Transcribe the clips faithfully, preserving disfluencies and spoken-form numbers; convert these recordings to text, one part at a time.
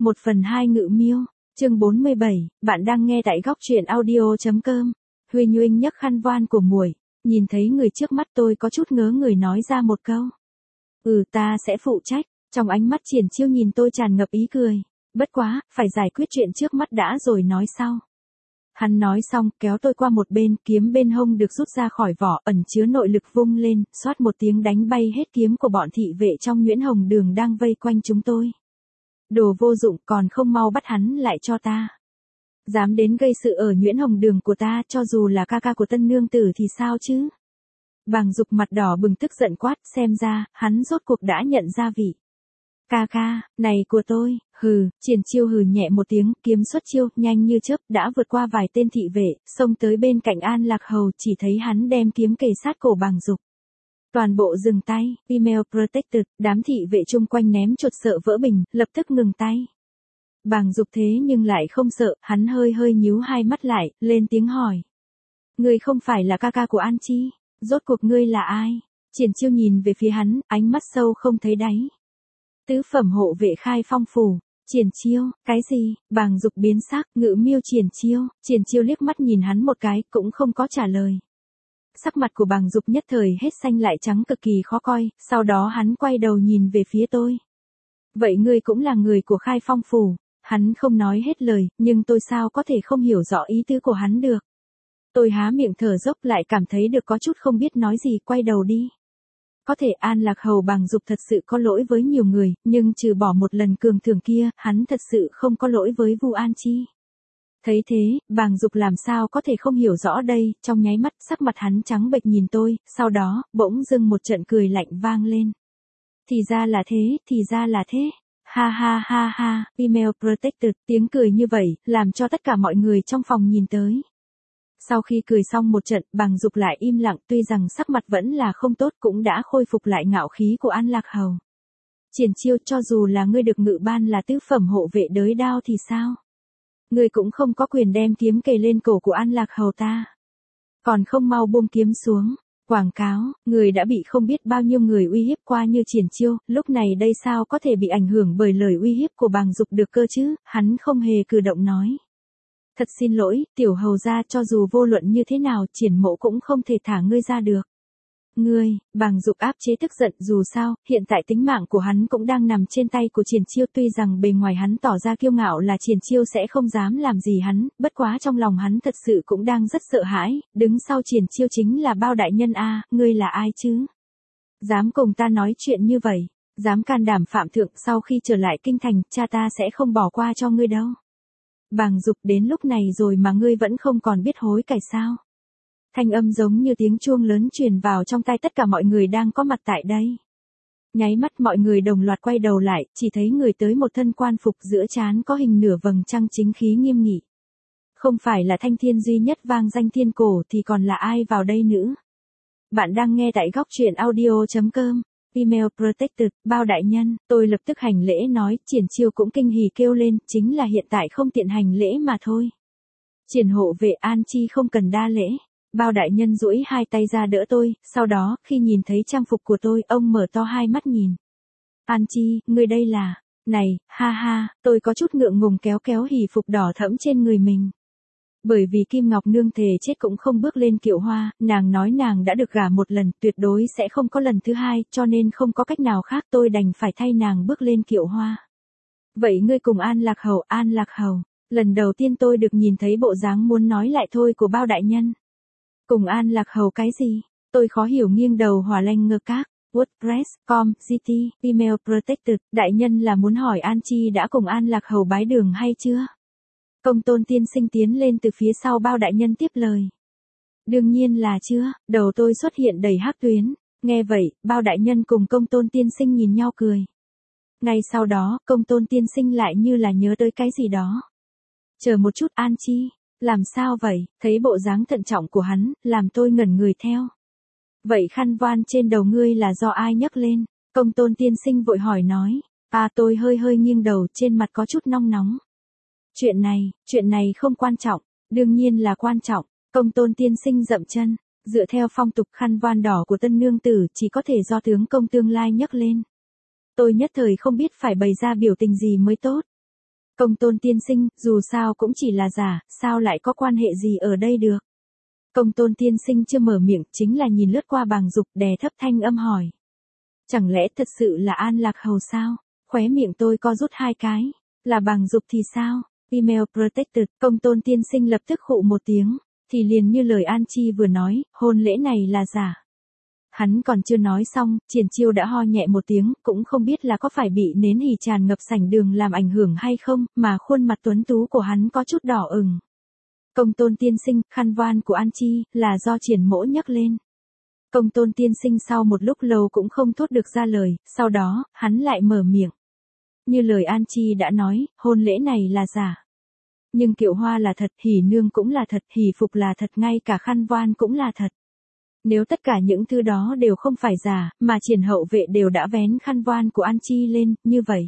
một phần hai Ngự Miêu, chương bốn mươi bảy, bạn đang nghe tại góc truyện audio.com. Huy Nhuỳnh nhấc khăn voan của muội, nhìn thấy người trước mắt tôi có chút ngớ người nói ra một câu. Ừ, ta sẽ phụ trách. Trong ánh mắt Triển Chiêu nhìn tôi tràn ngập ý cười. Bất quá, phải giải quyết chuyện trước mắt đã rồi nói sau. Hắn nói xong, kéo tôi qua một bên, kiếm bên hông được rút ra khỏi vỏ, ẩn chứa nội lực vung lên, xoát một tiếng đánh bay hết kiếm của bọn thị vệ trong Nguyễn Hồng Đường đang vây quanh chúng tôi. Đồ vô dụng, còn không mau bắt hắn lại cho ta. Dám đến gây sự ở Nguyễn Hồng Đường của ta, cho dù là ca ca của tân nương tử thì sao chứ? Bàng Dục mặt đỏ bừng tức giận quát, xem ra, hắn rốt cuộc đã nhận ra vị. Ca ca, này của tôi, hừ, Triển Chiêu hừ nhẹ một tiếng, kiếm xuất chiêu, nhanh như chớp, đã vượt qua vài tên thị vệ, xông tới bên cạnh An Lạc Hầu, chỉ thấy hắn đem kiếm kề sát cổ Bàng Dục. Toàn bộ dừng tay, female protected, đám thị vệ chung quanh ném chuột sợ vỡ bình, lập tức ngừng tay. Bàng Dục thế nhưng lại không sợ, hắn hơi hơi nhíu hai mắt lại, lên tiếng hỏi. Ngươi không phải là ca ca của An Chi, rốt cuộc ngươi là ai? Triển Chiêu nhìn về phía hắn, ánh mắt sâu không thấy đáy. Tứ phẩm hộ vệ Khai Phong phủ. Triển Chiêu, cái gì? Bàng Dục biến sắc, Ngự Miêu Triển Chiêu. Triển Chiêu liếc mắt nhìn hắn một cái, cũng không có trả lời. Sắc mặt của Bàng Dục nhất thời hết xanh lại trắng cực kỳ khó coi, sau đó hắn quay đầu nhìn về phía tôi. Vậy ngươi cũng là người của Khai Phong phủ. Hắn không nói hết lời, nhưng tôi sao có thể không hiểu rõ ý tứ của hắn được. Tôi há miệng thở dốc lại cảm thấy được có chút không biết nói gì, quay đầu đi. Có thể An Lạc Hầu Bàng Dục thật sự có lỗi với nhiều người, nhưng trừ bỏ một lần cường thưởng kia, hắn thật sự không có lỗi với Vu An Chi. Thấy thế, Bàng Dục làm sao có thể không hiểu rõ đây, trong nháy mắt sắc mặt hắn trắng bệch nhìn tôi, sau đó, bỗng dưng một trận cười lạnh vang lên. Thì ra là thế, thì ra là thế. Ha ha ha ha, female protected, tiếng cười như vậy, làm cho tất cả mọi người trong phòng nhìn tới. Sau khi cười xong một trận, Bàng Dục lại im lặng, tuy rằng sắc mặt vẫn là không tốt cũng đã khôi phục lại ngạo khí của An Lạc Hầu. Triển Chiêu, cho dù là ngươi được ngự ban là tứ phẩm hộ vệ đới đao thì sao? Ngươi cũng không có quyền đem kiếm kề lên cổ của An Lạc Hầu ta. Còn không mau buông kiếm xuống. Quảng cáo, người đã bị không biết bao nhiêu người uy hiếp qua như Triển Chiêu, lúc này đây sao có thể bị ảnh hưởng bởi lời uy hiếp của Bàng Dục được cơ chứ, hắn không hề cử động nói. Thật xin lỗi, tiểu hầu gia, cho dù vô luận như thế nào, Triển mộ cũng không thể thả ngươi ra được. Ngươi, Bàng Dục áp chế tức giận, dù sao, hiện tại tính mạng của hắn cũng đang nằm trên tay của Triển Chiêu, tuy rằng bề ngoài hắn tỏ ra kiêu ngạo là Triển Chiêu sẽ không dám làm gì hắn, bất quá trong lòng hắn thật sự cũng đang rất sợ hãi, đứng sau Triển Chiêu chính là Bao đại nhân a, ngươi là ai chứ? Dám cùng ta nói chuyện như vậy, dám can đảm phạm thượng, sau khi trở lại kinh thành, cha ta sẽ không bỏ qua cho ngươi đâu. Bàng Dục, đến lúc này rồi mà ngươi vẫn không còn biết hối cải sao? Thanh âm giống như tiếng chuông lớn truyền vào trong tai tất cả mọi người đang có mặt tại đây. Nháy mắt mọi người đồng loạt quay đầu lại, chỉ thấy người tới một thân quan phục giữa trán có hình nửa vầng trăng chính khí nghiêm nghị. Không phải là Thanh Thiên duy nhất vang danh thiên cổ thì còn là ai vào đây nữa? Bạn đang nghe tại góc truyện audio.com. Female protected, Bao đại nhân, tôi lập tức hành lễ nói, Triển Chiêu cũng kinh hỉ kêu lên, chính là hiện tại không tiện hành lễ mà thôi. Triển hộ vệ An Chi không cần đa lễ. Bao đại nhân duỗi hai tay ra đỡ tôi, sau đó, khi nhìn thấy trang phục của tôi, ông mở to hai mắt nhìn. An Chi, ngươi đây là, này, ha ha, tôi có chút ngượng ngùng kéo kéo hỉ phục đỏ thẫm trên người mình. Bởi vì Kim Ngọc Nương thề chết cũng không bước lên kiệu hoa, nàng nói nàng đã được gả một lần, tuyệt đối sẽ không có lần thứ hai, cho nên không có cách nào khác, tôi đành phải thay nàng bước lên kiệu hoa. Vậy ngươi cùng An Lạc Hầu, An Lạc Hầu, lần đầu tiên tôi được nhìn thấy bộ dáng muốn nói lại thôi của Bao đại nhân. Cùng An Lạc Hầu cái gì? Tôi khó hiểu nghiêng đầu Hỏa Lanh ngơ các. WordPress, com, giê tê, Female Protected, đại nhân là muốn hỏi An Chi đã cùng An Lạc Hầu bái đường hay chưa? Công tôn tiên sinh tiến lên từ phía sau Bao đại nhân tiếp lời. Đương nhiên là chưa, đầu tôi xuất hiện đầy hắc tuyến. Nghe vậy, Bao đại nhân cùng công tôn tiên sinh nhìn nhau cười. Ngay sau đó, công tôn tiên sinh lại như là nhớ tới cái gì đó. Chờ một chút An Chi. Làm sao vậy, thấy bộ dáng thận trọng của hắn, làm tôi ngẩn người theo. Vậy khăn voan trên đầu ngươi là do ai nhấc lên? Công tôn tiên sinh vội hỏi nói. À, tôi hơi hơi nghiêng đầu, trên mặt có chút nóng nóng. Chuyện này, chuyện này không quan trọng, đương nhiên là quan trọng. Công tôn tiên sinh dậm chân, dựa theo phong tục khăn voan đỏ của tân nương tử chỉ có thể do tướng công tương lai nhấc lên. Tôi nhất thời không biết phải bày ra biểu tình gì mới tốt. Công tôn tiên sinh, dù sao cũng chỉ là giả, sao lại có quan hệ gì ở đây được? Công tôn tiên sinh chưa mở miệng, chính là nhìn lướt qua Bàng Dục, đè thấp thanh âm hỏi. Chẳng lẽ thật sự là An Lạc Hầu sao? Khóe miệng tôi co rút hai cái. Là Bàng Dục thì sao? Email protected, công tôn tiên sinh lập tức khụ một tiếng. Thì liền như lời An Chi vừa nói, hôn lễ này là giả. Hắn còn chưa nói xong, Triển Chiêu đã ho nhẹ một tiếng, cũng không biết là có phải bị nến hỉ tràn ngập sảnh đường làm ảnh hưởng hay không, mà khuôn mặt tuấn tú của hắn có chút đỏ ửng. Công tôn tiên sinh, khăn voan của An Chi, là do Triển mỗ nhấc lên. Công tôn tiên sinh sau một lúc lâu cũng không thốt được ra lời, sau đó, hắn lại mở miệng. Như lời An Chi đã nói, hôn lễ này là giả. Nhưng kiệu hoa là thật, hỉ nương cũng là thật, hỉ phục là thật, ngay cả khăn voan cũng là thật. Nếu tất cả những thứ đó đều không phải giả, mà Triển hậu vệ đều đã vén khăn voan của An Chi lên, như vậy.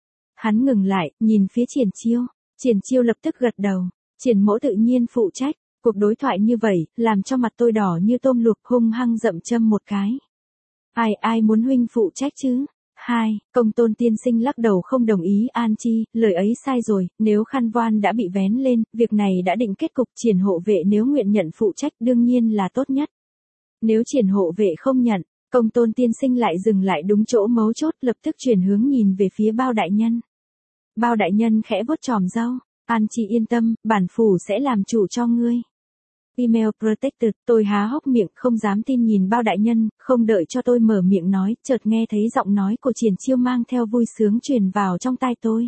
Hắn ngừng lại, nhìn phía Triển Chiêu. Triển Chiêu lập tức gật đầu. Triển mỗ tự nhiên phụ trách. Cuộc đối thoại như vậy, làm cho mặt tôi đỏ như tôm luộc, hung hăng dậm châm một cái. Ai ai muốn huynh phụ trách chứ? Hai, công tôn tiên sinh lắc đầu không đồng ý. An Chi, lời ấy sai rồi, nếu khăn voan đã bị vén lên, việc này đã định kết cục. Triển hộ vệ nếu nguyện nhận phụ trách đương nhiên là tốt nhất. Nếu Triển hộ vệ không nhận, công tôn tiên sinh lại dừng lại đúng chỗ mấu chốt, lập tức chuyển hướng nhìn về phía Bao đại nhân. Bao đại nhân khẽ vuốt chòm râu. An Chi yên tâm, bản phủ sẽ làm chủ cho ngươi. Email protected, tôi há hốc miệng không dám tin nhìn Bao đại nhân, không đợi cho tôi mở miệng nói, chợt nghe thấy giọng nói của Triển Chiêu mang theo vui sướng truyền vào trong tai tôi.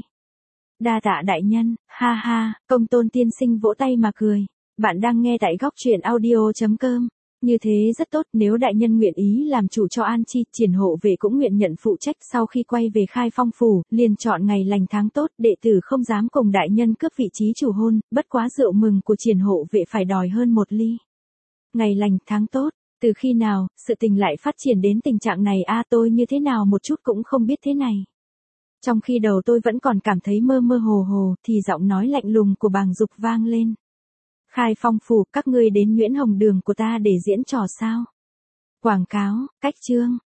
Đa tạ đại nhân, ha ha, công tôn tiên sinh vỗ tay mà cười. Bạn đang nghe tại góc truyện audio chấm com. Như thế rất tốt, nếu đại nhân nguyện ý làm chủ cho An Chi, Triển hộ vệ cũng nguyện nhận phụ trách. Sau khi quay về Khai Phong phủ, liền chọn ngày lành tháng tốt, đệ tử không dám cùng đại nhân cướp vị trí chủ hôn, bất quá rượu mừng của Triển hộ vệ phải đòi hơn một ly. Ngày lành tháng tốt, từ khi nào, sự tình lại phát triển đến tình trạng này a à, tôi như thế nào một chút cũng không biết thế này. Trong khi đầu tôi vẫn còn cảm thấy mơ mơ hồ hồ, thì giọng nói lạnh lùng của Bàng Dục vang lên. Khai Phong phủ, các ngươi đến Nguyễn Hồng đường của ta để diễn trò sao? Quảng cáo, cách chương.